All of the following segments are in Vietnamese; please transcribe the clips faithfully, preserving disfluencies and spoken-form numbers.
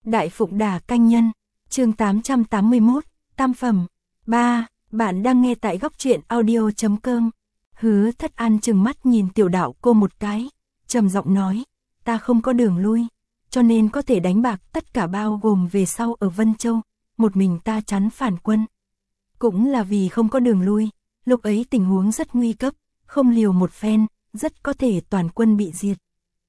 Đại Phụng Đà Canh Nhân, chương tám trăm tám mươi mốt, Tam Phẩm. ba. Bạn đang nghe tại góc truyện audio chấm com. Hứa Thất An trừng mắt nhìn Tiểu Đạo Cô một cái, trầm giọng nói, ta không có đường lui, cho nên có thể đánh bạc tất cả bao gồm về sau ở Vân Châu, một mình ta chắn phản quân. Cũng là vì không có đường lui, lúc ấy tình huống rất nguy cấp, không liều một phen, rất có thể toàn quân bị diệt.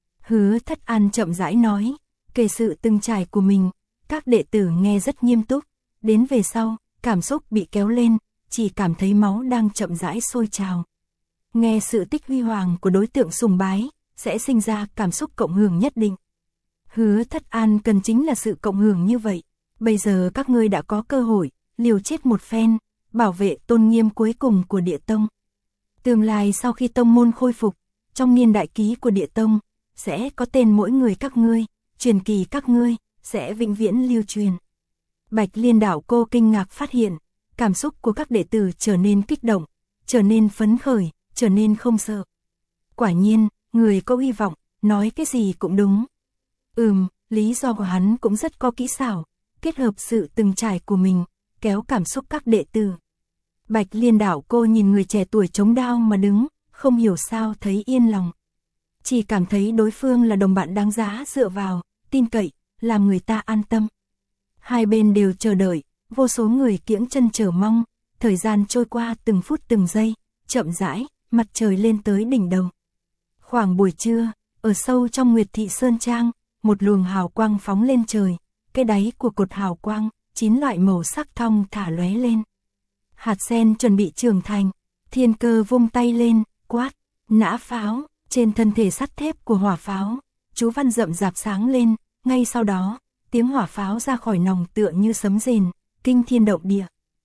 Hứa Thất An chậm rãi nói, kể sự từng trải của mình, các đệ tử nghe rất nghiêm túc, đến về sau, cảm xúc bị kéo lên, chỉ cảm thấy máu đang chậm rãi sôi trào. Nghe sự tích huy hoàng của đối tượng sùng bái, sẽ sinh ra cảm xúc cộng hưởng nhất định. Hứa Thất An cần chính là sự cộng hưởng như vậy, bây giờ các ngươi đã có cơ hội, liều chết một phen, bảo vệ tôn nghiêm cuối cùng của Địa Tông. Tương lai sau khi tông môn khôi phục, trong niên đại ký của Địa Tông, sẽ có tên mỗi người các ngươi, truyền kỳ các ngươi, sẽ vĩnh viễn lưu truyền. Bạch Liên Đạo Cô kinh ngạc phát hiện, cảm xúc của các đệ tử trở nên kích động, trở nên phấn khởi, trở nên không sợ. Quả nhiên, người có hy vọng, nói cái gì cũng đúng. Ừm, lý do của hắn cũng rất có kỹ xảo, kết hợp sự từng trải của mình, kéo cảm xúc các đệ tử. Bạch Liên Đạo Cô nhìn người trẻ tuổi chống đao mà đứng, không hiểu sao thấy yên lòng. Chỉ cảm thấy đối phương là đồng bạn đáng giá dựa vào, tin cậy, làm người ta an tâm. Hai bên đều chờ đợi, vô số người kiễng chân chờ mong, thời gian trôi qua từng phút từng giây, chậm rãi, mặt trời lên tới đỉnh đầu. Khoảng buổi trưa, ở sâu trong Nguyệt Thị Sơn Trang, một luồng hào quang phóng lên trời, cái đáy của cột hào quang, chín loại màu sắc thong thả lóe lên. Hạt sen chuẩn bị trưởng thành, Thiên Cơ vung tay lên, quát, nã pháo, trên thân thể sắt thép của hỏa pháo, chú văn rậm rạp sáng lên, ngay sau đó, tiếng hỏa pháo ra khỏi nòng tựa như sấm rền, kinh thiên động địa.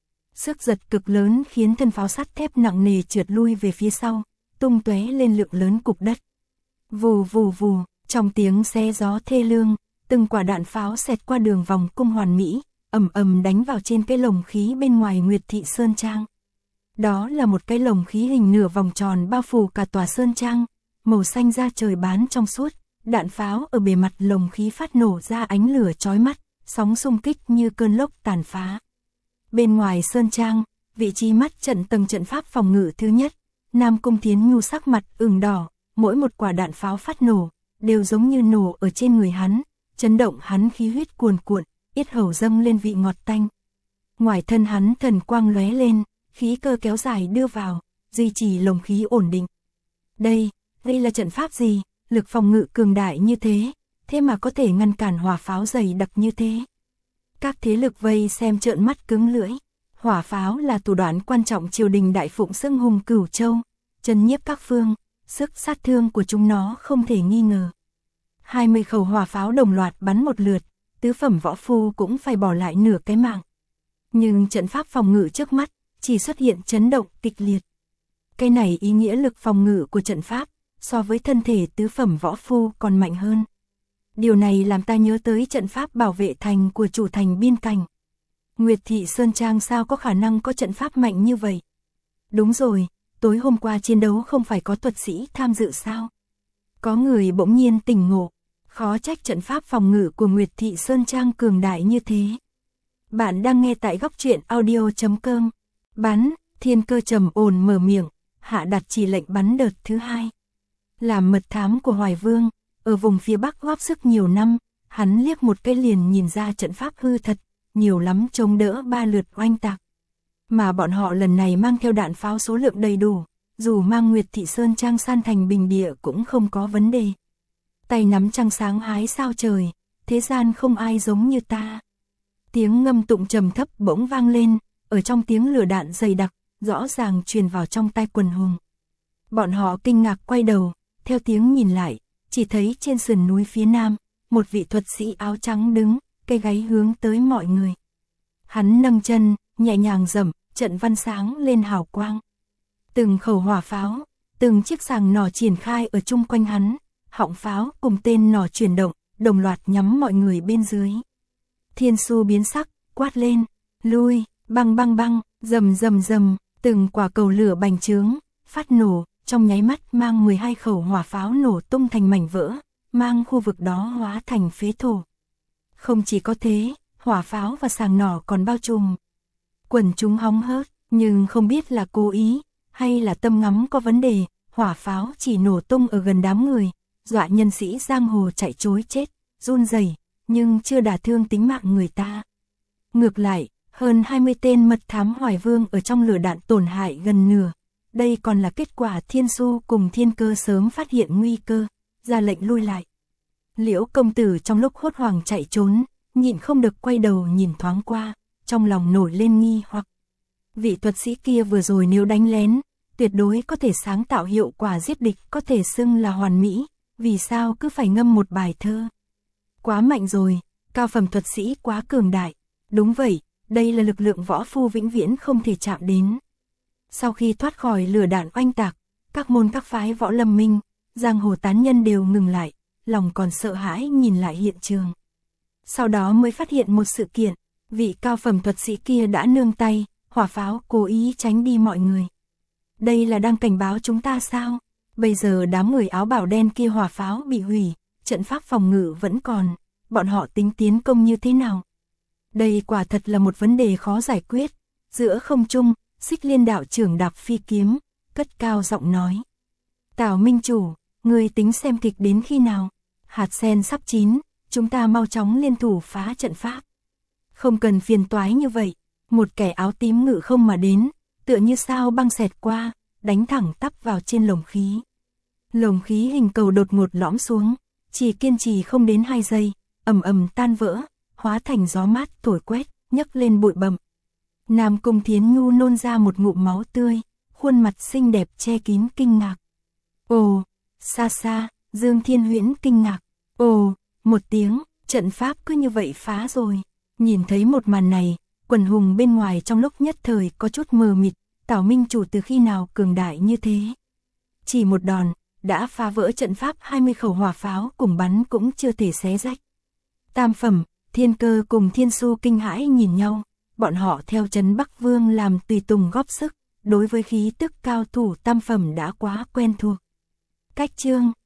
Sức giật cực lớn khiến thân pháo sắt thép nặng nề trượt lui về phía sau, tung tóe lên lượng lớn cục đất. Vù vù vù, trong tiếng xé gió thê lương, từng quả đạn pháo xẹt qua đường vòng cung hoàn mỹ, ầm ầm đánh vào trên cái lồng khí bên ngoài Nguyệt Thị Sơn Trang. Đó là một cái lồng khí hình nửa vòng tròn bao phủ cả tòa sơn trang, màu xanh da trời bán trong suốt, đạn pháo ở bề mặt lồng khí phát nổ ra ánh lửa chói mắt, sóng xung kích như cơn lốc tàn phá. Bên ngoài sơn trang, vị trí mắt trận tầng trận pháp phòng ngự thứ nhất, Nam Cung Thiến Nhu sắc mặt ửng đỏ, mỗi một quả đạn pháo phát nổ, đều giống như nổ ở trên người hắn, chấn động hắn khí huyết cuồn cuộn, yết hầu dâng lên vị ngọt tanh. Ngoài thân hắn thần quang lóe lên, khí cơ kéo dài đưa vào, duy trì lồng khí ổn định. Đây, đây là trận pháp gì, lực phòng ngự cường đại như thế, thế mà có thể ngăn cản hỏa pháo dày đặc như thế. Các thế lực vây xem trợn mắt cứng lưỡi, hỏa pháo là thủ đoạn quan trọng triều đình Đại Phụng xưng hùng Cửu Châu, chân nhiếp các phương, sức sát thương của chúng nó không thể nghi ngờ. hai mươi khẩu hỏa pháo đồng loạt bắn một lượt, tứ phẩm võ phu cũng phải bỏ lại nửa cái mạng. Nhưng trận pháp phòng ngự trước mắt, chỉ xuất hiện chấn động kịch liệt. Cái này ý nghĩa lực phòng ngự của trận pháp, so với thân thể tứ phẩm võ phu còn mạnh hơn. Điều này làm ta nhớ tới trận pháp bảo vệ thành của chủ thành biên cảnh. Nguyệt Thị Sơn Trang sao có khả năng có trận pháp mạnh như vậy? Đúng rồi, tối hôm qua chiến đấu không phải có thuật sĩ tham dự sao? Có người bỗng nhiên tỉnh ngộ, khó trách trận pháp phòng ngự của Nguyệt Thị Sơn Trang cường đại như thế. Bạn đang nghe tại góc truyện audio chấm com. Bắn, Thiên Cơ trầm ổn mở miệng, hạ đặt chỉ lệnh bắn đợt thứ hai. Làm mật thám của Hoài Vương, ở vùng phía Bắc góp sức nhiều năm, hắn liếc một cái liền nhìn ra trận pháp hư thật, nhiều lắm chống đỡ ba lượt oanh tạc. Mà bọn họ lần này mang theo đạn pháo số lượng đầy đủ, dù mang Nguyệt Thị Sơn Trang san thành bình địa cũng không có vấn đề. Tay nắm trăng sáng hái sao trời, thế gian không ai giống như ta. Tiếng ngâm tụng trầm thấp bỗng vang lên, ở trong tiếng lửa đạn dày đặc, rõ ràng truyền vào trong tai quần hùng. Bọn họ kinh ngạc quay đầu, theo tiếng nhìn lại, chỉ thấy trên sườn núi phía nam, một vị thuật sĩ áo trắng đứng, cây gáy hướng tới mọi người. Hắn nâng chân, nhẹ nhàng dậm, trận văn sáng lên hào quang. Từng khẩu hỏa pháo, từng chiếc sàng nỏ triển khai ở chung quanh hắn, họng pháo cùng tên nỏ chuyển động, đồng loạt nhắm mọi người bên dưới. Thiên Su biến sắc, quát lên, lui, băng băng băng, rầm rầm rầm, từng quả cầu lửa bành trướng, phát nổ, trong nháy mắt mang mười hai khẩu hỏa pháo nổ tung thành mảnh vỡ, mang khu vực đó hóa thành phế thổ. Không chỉ có thế, hỏa pháo và sàng nỏ còn bao trùm. Quần chúng hóng hớt, nhưng không biết là cố ý, hay là tâm ngắm có vấn đề, hỏa pháo chỉ nổ tung ở gần đám người, dọa nhân sĩ giang hồ chạy trối chết, run rẩy, nhưng chưa đả thương tính mạng người ta. Ngược lại, hơn hai mươi tên mật thám Hoài Vương ở trong lửa đạn tổn hại gần nửa. Đây còn là kết quả Thiên Xu cùng Thiên Cơ sớm phát hiện nguy cơ, ra lệnh lui lại. Liễu công tử trong lúc hốt hoảng chạy trốn, nhịn không được quay đầu nhìn thoáng qua, trong lòng nổi lên nghi hoặc. Vị thuật sĩ kia vừa rồi nếu đánh lén, tuyệt đối có thể sáng tạo hiệu quả giết địch có thể xưng là hoàn mỹ, vì sao cứ phải ngâm một bài thơ. Quá mạnh rồi, cao phẩm thuật sĩ quá cường đại. Đúng vậy, đây là lực lượng võ phu vĩnh viễn không thể chạm đến. Sau khi thoát khỏi lửa đạn oanh tạc, các môn các phái võ lâm minh, giang hồ tán nhân đều ngừng lại, lòng còn sợ hãi nhìn lại hiện trường. Sau đó mới phát hiện một sự kiện, vị cao phẩm thuật sĩ kia đã nương tay, hỏa pháo cố ý tránh đi mọi người. Đây là đang cảnh báo chúng ta sao? Bây giờ đám người áo bảo đen kia hỏa pháo bị hủy, trận pháp phòng ngự vẫn còn, bọn họ tính tiến công như thế nào? Đây quả thật là một vấn đề khó giải quyết. Giữa không trung, Xích Liên đạo trưởng đạp phi kiếm, cất cao giọng nói. Tào Minh Chủ, người tính xem kịch đến khi nào? Hạt sen sắp chín, chúng ta mau chóng liên thủ phá trận pháp. Không cần phiền toái như vậy, một kẻ áo tím ngự không mà đến, tựa như sao băng xẹt qua, đánh thẳng tắp vào trên lồng khí. Lồng khí hình cầu đột ngột lõm xuống, chỉ kiên trì không đến hai giây, ầm ầm tan vỡ, hóa thành gió mát thổi quét, nhấc lên bụi bặm. Nam Cung Thiến Nhu nôn ra một ngụm máu tươi, khuôn mặt xinh đẹp che kín kinh ngạc. Ồ, xa xa, Dương Thiên Huyễn kinh ngạc. Ồ, một tiếng, trận pháp cứ như vậy phá rồi. Nhìn thấy một màn này, quần hùng bên ngoài trong lúc nhất thời có chút mờ mịt, Tào Minh Chủ từ khi nào cường đại như thế. Chỉ một đòn, đã phá vỡ trận pháp hai mươi khẩu hỏa pháo cùng bắn cũng chưa thể xé rách. Tam phẩm, Thiên Cơ cùng Thiên Xu kinh hãi nhìn nhau, bọn họ theo Trấn Bắc Vương làm tùy tùng góp sức, đối với khí tức cao thủ tam phẩm đã quá quen thuộc. Cách chương